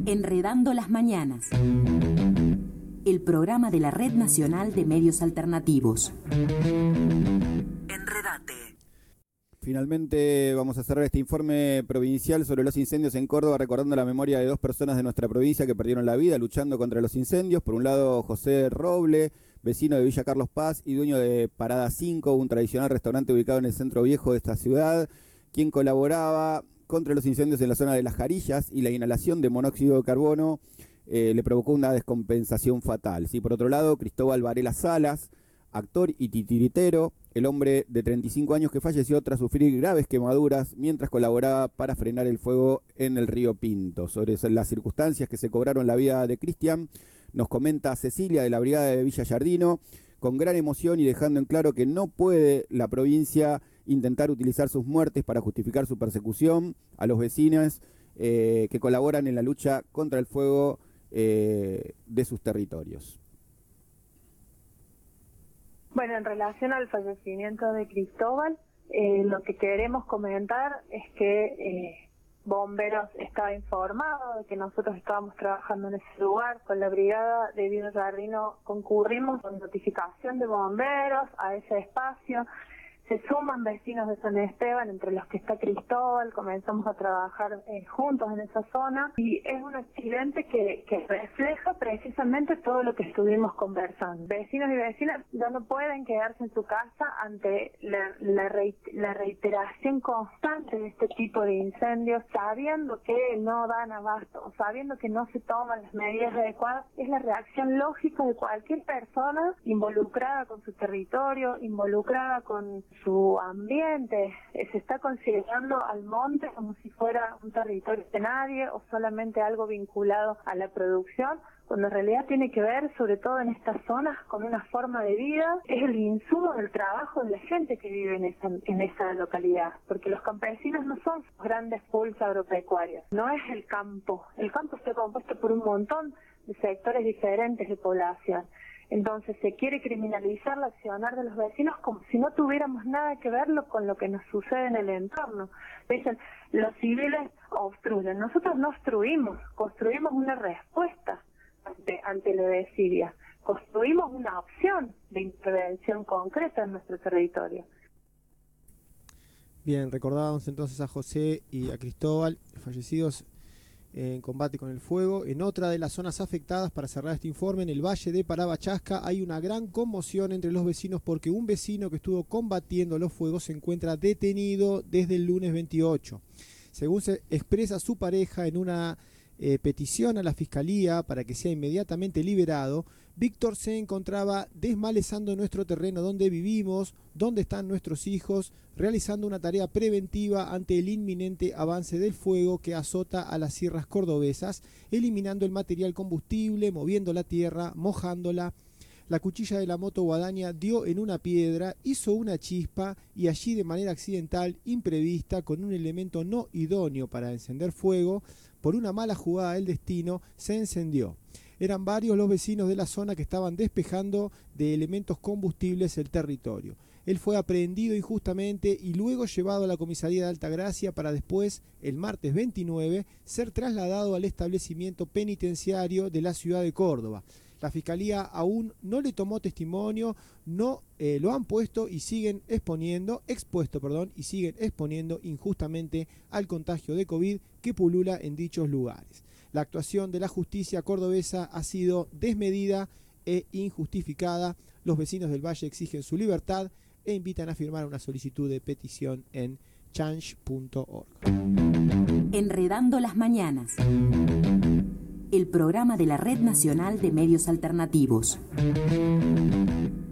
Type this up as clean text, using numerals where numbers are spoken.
Enredando las Mañanas, el programa de la Red Nacional de Medios Alternativos. Enredate. Finalmente vamos a cerrar este informe provincial sobre los incendios en Córdoba, recordando la memoria de dos personas de nuestra provincia que perdieron la vida luchando contra los incendios. Por un lado, José Roble, vecino de Villa Carlos Paz y dueño de Parada 5, un tradicional restaurante ubicado en el centro viejo de esta ciudad, quien colaboraba contra los incendios en la zona de Las Jarillas, y la inhalación de monóxido de carbono le provocó una descompensación fatal. Sí, por otro lado, Cristóbal Varela Salas, actor y titiritero, el hombre de 35 años que falleció tras sufrir graves quemaduras mientras colaboraba para frenar el fuego en el río Pinto. Sobre las circunstancias que se cobraron la vida de Cristian, nos comenta Cecilia de la Brigada de Villa Yardino, con gran emoción y dejando en claro que no puede la provincia intentar utilizar sus muertes para justificar su persecución a los vecinos que colaboran en la lucha contra el fuego de sus territorios. Bueno, en relación al fallecimiento de Cristóbal, lo que queremos comentar es que Bomberos estaba informado de que nosotros estábamos trabajando en ese lugar. Con la brigada de Villa Yardino concurrimos con notificación de bomberos a ese espacio. Se suman vecinos de San Esteban, entre los que está Cristóbal. Comenzamos a trabajar juntos en esa zona, y es un accidente que refleja precisamente todo lo que estuvimos conversando. Vecinos y vecinas ya no pueden quedarse en su casa ante la reiteración constante de este tipo de incendios, sabiendo que no dan abasto, sabiendo que no se toman las medidas adecuadas. Es la reacción lógica de cualquier persona involucrada con su territorio, involucrada con su ambiente. Se está considerando al monte como si fuera un territorio de nadie o solamente algo vinculado a la producción, cuando en realidad tiene que ver, sobre todo en estas zonas, con una forma de vida. Es el insumo del trabajo de la gente que vive en esa localidad, porque los campesinos no son grandes pools agropecuarios, no es el campo. El campo está compuesto por un montón de sectores diferentes de población. Entonces se quiere criminalizar el accionar de los vecinos como si no tuviéramos nada que verlo con lo que nos sucede en el entorno. Dicen, los civiles obstruyen. Nosotros no obstruimos, construimos una respuesta ante la desidia. Construimos una opción de intervención concreta en nuestro territorio. Bien, recordábamos entonces a José y a Cristóbal, fallecidos en combate con el fuego. En otra de las zonas afectadas, para cerrar este informe, en el Valle de Parabachasca, hay una gran conmoción entre los vecinos porque un vecino que estuvo combatiendo los fuegos se encuentra detenido desde el lunes 28. Según se expresa su pareja en una petición a la Fiscalía para que sea inmediatamente liberado, Víctor se encontraba desmalezando nuestro terreno donde vivimos, donde están nuestros hijos, realizando una tarea preventiva ante el inminente avance del fuego que azota a las sierras cordobesas, eliminando el material combustible, moviendo la tierra, mojándola. La cuchilla de la moto guadaña dio en una piedra, hizo una chispa y allí, de manera accidental, imprevista, con un elemento no idóneo para encender fuego, por una mala jugada del destino, se encendió. Eran varios los vecinos de la zona que estaban despejando de elementos combustibles el territorio. Él fue aprehendido injustamente y luego llevado a la comisaría de Altagracia para después, el martes 29, ser trasladado al establecimiento penitenciario de la ciudad de Córdoba. La Fiscalía aún no le tomó testimonio, no lo han expuesto y siguen exponiendo injustamente al contagio de COVID que pulula en dichos lugares. La actuación de la justicia cordobesa ha sido desmedida e injustificada. Los vecinos del Valle exigen su libertad e invitan a firmar una solicitud de petición en change.org. Enredando las Mañanas, el programa de la Red Nacional de Medios Alternativos.